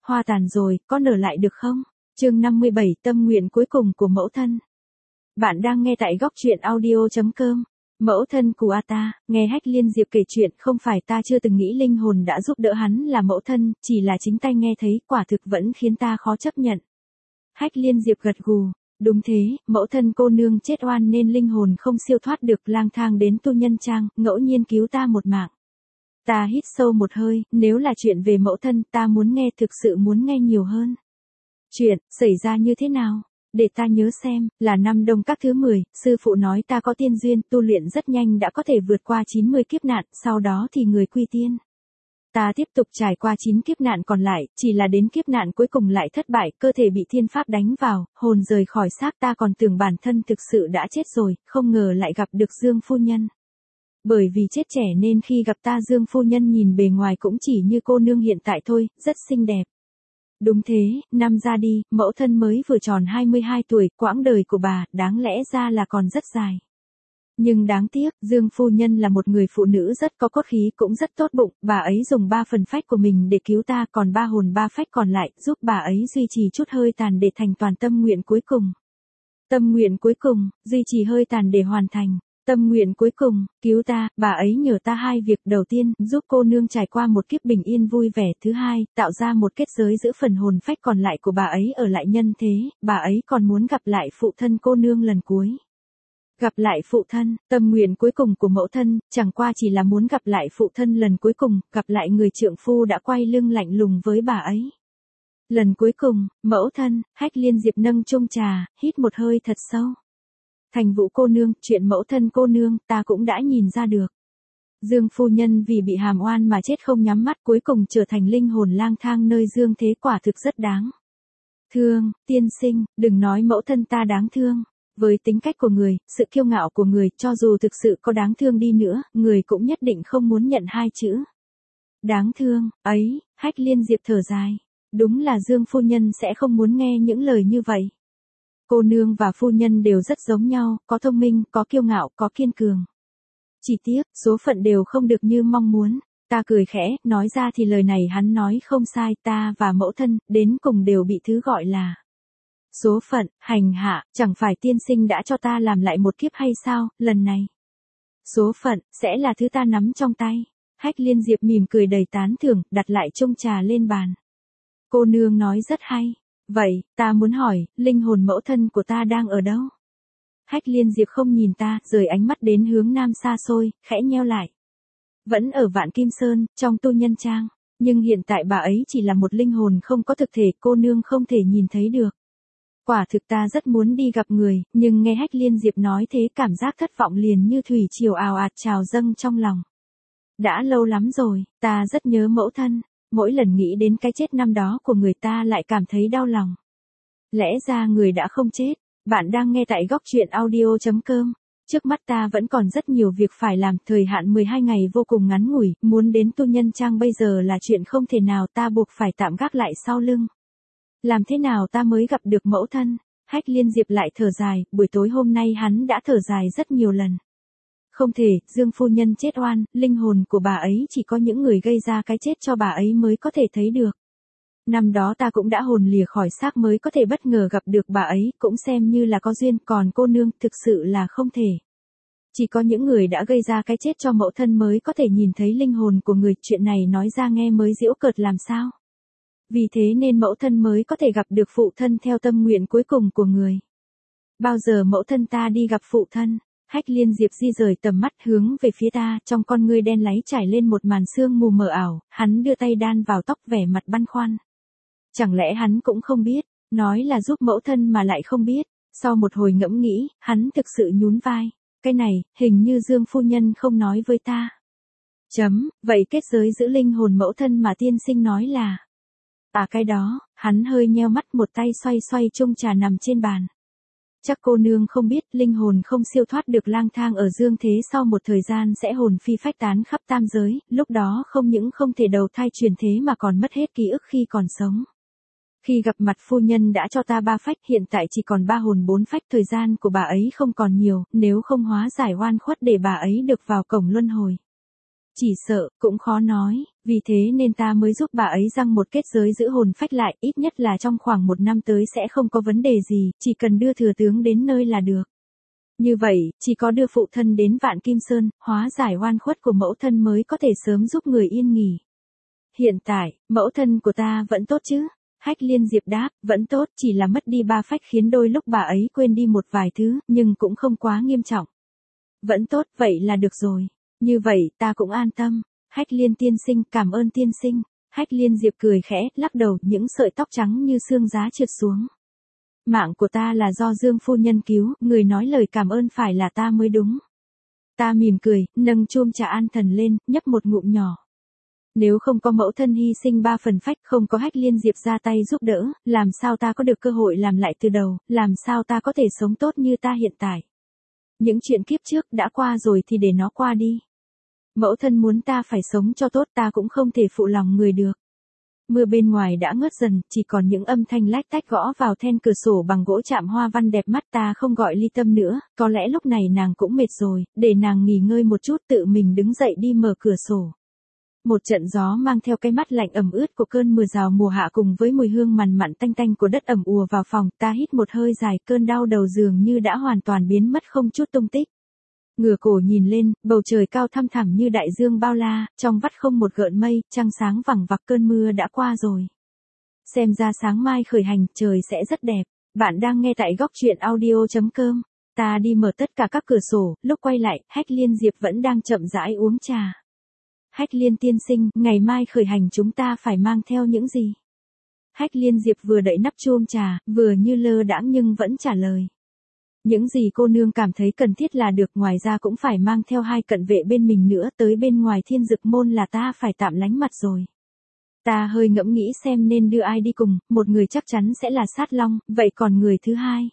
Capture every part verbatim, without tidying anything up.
hoa tàn rồi, có nở lại được không? Chương năm mươi bảy, tâm nguyện cuối cùng của mẫu thân. Bạn đang nghe tại góc truyện audio chấm com. Mẫu thân của a ta, nghe Hách Liên Diệp kể chuyện, không phải ta chưa từng nghĩ linh hồn đã giúp đỡ hắn là mẫu thân, chỉ là chính tay nghe thấy, quả thực vẫn khiến ta khó chấp nhận. Hách Liên Diệp gật gù, đúng thế, mẫu thân cô nương chết oan nên linh hồn không siêu thoát được, lang thang đến tu nhân trang, ngẫu nhiên cứu ta một mạng. Ta hít sâu một hơi, nếu là chuyện về mẫu thân, ta muốn nghe, thực sự muốn nghe nhiều hơn. Chuyện, xảy ra như thế nào? Để ta nhớ xem, là năm Đông Các thứ mười, sư phụ nói ta có tiên duyên, tu luyện rất nhanh đã có thể vượt qua chín mươi kiếp nạn, sau đó thì người quy tiên. Ta tiếp tục trải qua chín kiếp nạn còn lại, chỉ là đến kiếp nạn cuối cùng lại thất bại, cơ thể bị thiên pháp đánh vào, hồn rời khỏi xác, ta còn tưởng bản thân thực sự đã chết rồi, không ngờ lại gặp được Dương phu nhân. Bởi vì chết trẻ nên khi gặp ta Dương phu nhân nhìn bề ngoài cũng chỉ như cô nương hiện tại thôi, rất xinh đẹp. Đúng thế, năm ra đi, mẫu thân mới vừa tròn hai mươi hai tuổi, quãng đời của bà, đáng lẽ ra là còn rất dài. Nhưng đáng tiếc, Dương phu nhân là một người phụ nữ rất có cốt khí, cũng rất tốt bụng, bà ấy dùng ba phần phách của mình để cứu ta, còn ba hồn ba phách còn lại, giúp bà ấy duy trì chút hơi tàn để thành toàn tâm nguyện cuối cùng. Tâm nguyện cuối cùng, duy trì hơi tàn để hoàn thành. Tâm nguyện cuối cùng, cứu ta, bà ấy nhờ ta hai việc, đầu tiên, giúp cô nương trải qua một kiếp bình yên vui vẻ, thứ hai, tạo ra một kết giới giữ phần hồn phách còn lại của bà ấy ở lại nhân thế, bà ấy còn muốn gặp lại phụ thân cô nương lần cuối. Gặp lại phụ thân, tâm nguyện cuối cùng của mẫu thân, chẳng qua chỉ là muốn gặp lại phụ thân lần cuối cùng, gặp lại người trượng phu đã quay lưng lạnh lùng với bà ấy. Lần cuối cùng, mẫu thân, Hách Liên Diệp nâng chung trà, hít một hơi thật sâu. Thành Vũ cô nương, chuyện mẫu thân cô nương, ta cũng đã nhìn ra được. Dương phu nhân vì bị hàm oan mà chết không nhắm mắt, cuối cùng trở thành linh hồn lang thang nơi dương thế, quả thực rất đáng thương. Tiên sinh, đừng nói mẫu thân ta đáng thương. Với tính cách của người, sự kiêu ngạo của người, cho dù thực sự có đáng thương đi nữa, người cũng nhất định không muốn nhận hai chữ đáng thương ấy. Hách Liên Diệp thở dài. Đúng là Dương phu nhân sẽ không muốn nghe những lời như vậy. Cô nương và phu nhân đều rất giống nhau, có thông minh, có kiêu ngạo, có kiên cường. Chỉ tiếc, số phận đều không được như mong muốn. Ta cười khẽ, nói ra thì lời này hắn nói không sai, ta và mẫu thân, đến cùng đều bị thứ gọi là số phận, hành hạ, chẳng phải tiên sinh đã cho ta làm lại một kiếp hay sao, lần này. Số phận, sẽ là thứ ta nắm trong tay. Hách Liên Diệp mỉm cười đầy tán thưởng, đặt lại chung trà lên bàn. Cô nương nói rất hay. Vậy, ta muốn hỏi, linh hồn mẫu thân của ta đang ở đâu? Hách Liên Diệp không nhìn ta, rời ánh mắt đến hướng nam xa xôi, khẽ nheo lại. Vẫn ở Vạn Kim Sơn, trong tu nhân trang. Nhưng hiện tại bà ấy chỉ là một linh hồn không có thực thể, cô nương không thể nhìn thấy được. Quả thực ta rất muốn đi gặp người, nhưng nghe Hách Liên Diệp nói thế, cảm giác thất vọng liền như thủy triều ào ạt trào dâng trong lòng. Đã lâu lắm rồi, ta rất nhớ mẫu thân. Mỗi lần nghĩ đến cái chết năm đó của người ta lại cảm thấy đau lòng. Lẽ ra người đã không chết. Bạn đang nghe tại góc truyện audio chấm com. Trước mắt ta vẫn còn rất nhiều việc phải làm, thời hạn mười hai ngày vô cùng ngắn ngủi, muốn đến tu nhân trang bây giờ là chuyện không thể nào, ta buộc phải tạm gác lại sau lưng. Làm thế nào ta mới gặp được mẫu thân? Hách Liên Diệp lại thở dài, buổi tối hôm nay hắn đã thở dài rất nhiều lần. Không thể, Dương phu nhân chết oan, linh hồn của bà ấy chỉ có những người gây ra cái chết cho bà ấy mới có thể thấy được. Năm đó ta cũng đã hồn lìa khỏi xác mới có thể bất ngờ gặp được bà ấy, cũng xem như là có duyên, còn cô nương, thực sự là không thể. Chỉ có những người đã gây ra cái chết cho mẫu thân mới có thể nhìn thấy linh hồn của người, chuyện này nói ra nghe mới giễu cợt làm sao. Vì thế nên mẫu thân mới có thể gặp được phụ thân theo tâm nguyện cuối cùng của người. Bao giờ mẫu thân ta đi gặp phụ thân? Hách Liên Diệp di rời tầm mắt hướng về phía ta, trong con ngươi đen láy trải lên một màn sương mù mờ ảo, hắn đưa tay đan vào tóc vẻ mặt băn khoăn. Chẳng lẽ hắn cũng không biết, nói là giúp mẫu thân mà lại không biết. Sau một hồi ngẫm nghĩ, hắn thực sự nhún vai. Cái này, hình như Dương phu nhân không nói với ta. Chấm, vậy kết giới giữ linh hồn mẫu thân mà tiên sinh nói là. À cái đó, hắn hơi nheo mắt, một tay xoay xoay chung trà nằm trên bàn. Chắc cô nương không biết, linh hồn không siêu thoát được lang thang ở dương thế, sau một thời gian sẽ hồn phi phách tán khắp tam giới, lúc đó không những không thể đầu thai chuyển thế mà còn mất hết ký ức khi còn sống. Khi gặp mặt phu nhân đã cho ta ba phách, hiện tại chỉ còn ba hồn bốn phách, thời gian của bà ấy không còn nhiều, nếu không hóa giải oan khuất để bà ấy được vào cổng luân hồi. Chỉ sợ, cũng khó nói, Vì thế nên ta mới giúp bà ấy răng một kết giới giữ hồn phách lại, ít nhất là trong khoảng một năm tới sẽ không có vấn đề gì, chỉ cần đưa thừa tướng đến nơi là được. Như vậy, chỉ có đưa phụ thân đến Vạn Kim Sơn, hóa giải oan khuất của mẫu thân mới có thể sớm giúp người yên nghỉ. Hiện tại, mẫu thân của ta vẫn tốt chứ? Hách Liên Diệp đáp, vẫn tốt, chỉ là mất đi ba phách khiến đôi lúc bà ấy quên đi một vài thứ, nhưng cũng không quá nghiêm trọng. Vẫn tốt, vậy là được rồi. Như vậy, ta cũng an tâm. Hách Liên tiên sinh, cảm ơn tiên sinh. Hách Liên Diệp cười khẽ, lắc đầu, những sợi tóc trắng như xương giá trượt xuống. Mạng của ta là do Dương phu nhân cứu, người nói lời cảm ơn phải là ta mới đúng. Ta mỉm cười, nâng chum trà an thần lên, nhấp một ngụm nhỏ. Nếu không có mẫu thân hy sinh ba phần phách, không có Hách Liên Diệp ra tay giúp đỡ, làm sao ta có được cơ hội làm lại từ đầu, làm sao ta có thể sống tốt như ta hiện tại. Những chuyện kiếp trước đã qua rồi thì để nó qua đi. Mẫu thân muốn ta phải sống cho tốt, ta cũng không thể phụ lòng người được. Mưa bên ngoài đã ngớt dần, chỉ còn những âm thanh lách tách gõ vào then cửa sổ bằng gỗ chạm hoa văn đẹp mắt. Ta không gọi Ly Tâm nữa, có lẽ lúc này nàng cũng mệt rồi, để nàng nghỉ ngơi một chút, tự mình đứng dậy đi mở cửa sổ. Một trận gió mang theo cái mát lạnh ẩm ướt của cơn mưa rào mùa hạ cùng với mùi hương mằn mặn tanh tanh của đất ẩm ùa vào phòng, ta hít một hơi dài, cơn đau đầu dường như đã hoàn toàn biến mất không chút tung tích. Ngửa cổ nhìn lên, bầu trời cao thăm thẳm như đại dương bao la, trong vắt không một gợn mây, trăng sáng vằng vặc, cơn mưa đã qua rồi. Xem ra sáng mai khởi hành, trời sẽ rất đẹp. Bạn đang nghe tại góc truyện audio chấm com. Ta đi mở tất cả các cửa sổ, lúc quay lại, Hách Liên Diệp vẫn đang chậm rãi uống trà. Hách Liên tiên sinh, ngày mai khởi hành chúng ta phải mang theo những gì? Hách Liên Diệp vừa đậy nắp chuông trà, vừa như lơ đãng nhưng vẫn trả lời. Những gì cô nương cảm thấy cần thiết là được, ngoài ra cũng phải mang theo hai cận vệ bên mình nữa, tới bên ngoài Thiên Dực môn là ta phải tạm lánh mặt rồi. Ta hơi ngẫm nghĩ xem nên đưa ai đi cùng, một người chắc chắn sẽ là Sát Long, vậy còn người thứ hai?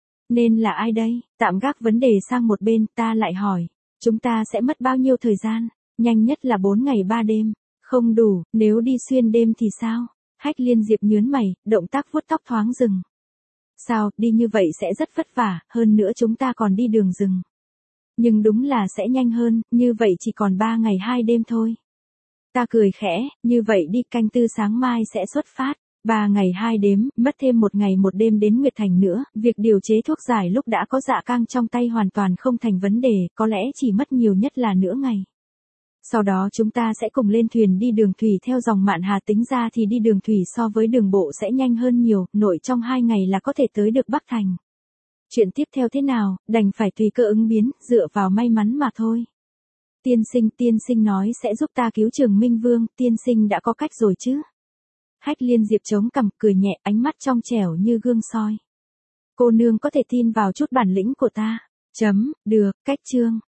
Nên là ai đây? Tạm gác vấn đề sang một bên, ta lại hỏi, chúng ta sẽ mất bao nhiêu thời gian? Nhanh nhất là bốn ngày ba đêm. Không đủ, nếu đi xuyên đêm thì sao? Hách Liên Diệp nhớn mày, động tác vuốt tóc thoáng dừng. Sao, đi như vậy sẽ rất vất vả, hơn nữa chúng ta còn đi đường rừng. Nhưng đúng là sẽ nhanh hơn, như vậy chỉ còn ba ngày hai đêm thôi. Ta cười khẽ, như vậy đi, canh tư sáng mai sẽ xuất phát. Ba ngày hai đêm, mất thêm một ngày một đêm đến Nguyệt Thành nữa, việc điều chế thuốc giải lúc đã có Dạ Cang trong tay hoàn toàn không thành vấn đề, có lẽ chỉ mất nhiều nhất là nửa ngày. Sau đó chúng ta sẽ cùng lên thuyền đi đường thủy theo dòng Mạn Hà, tính ra thì đi đường thủy so với đường bộ sẽ nhanh hơn nhiều, nội trong hai ngày là có thể tới được Bắc Thành. Chuyện tiếp theo thế nào, đành phải tùy cơ ứng biến, dựa vào may mắn mà thôi. Tiên sinh, tiên sinh nói sẽ giúp ta cứu Trường Minh Vương, tiên sinh đã có cách rồi chứ? Hách Liên Diệp chống cằm, cười nhẹ, ánh mắt trong trẻo như gương soi. Cô nương có thể tin vào chút bản lĩnh của ta. Chấm, được, cách chương.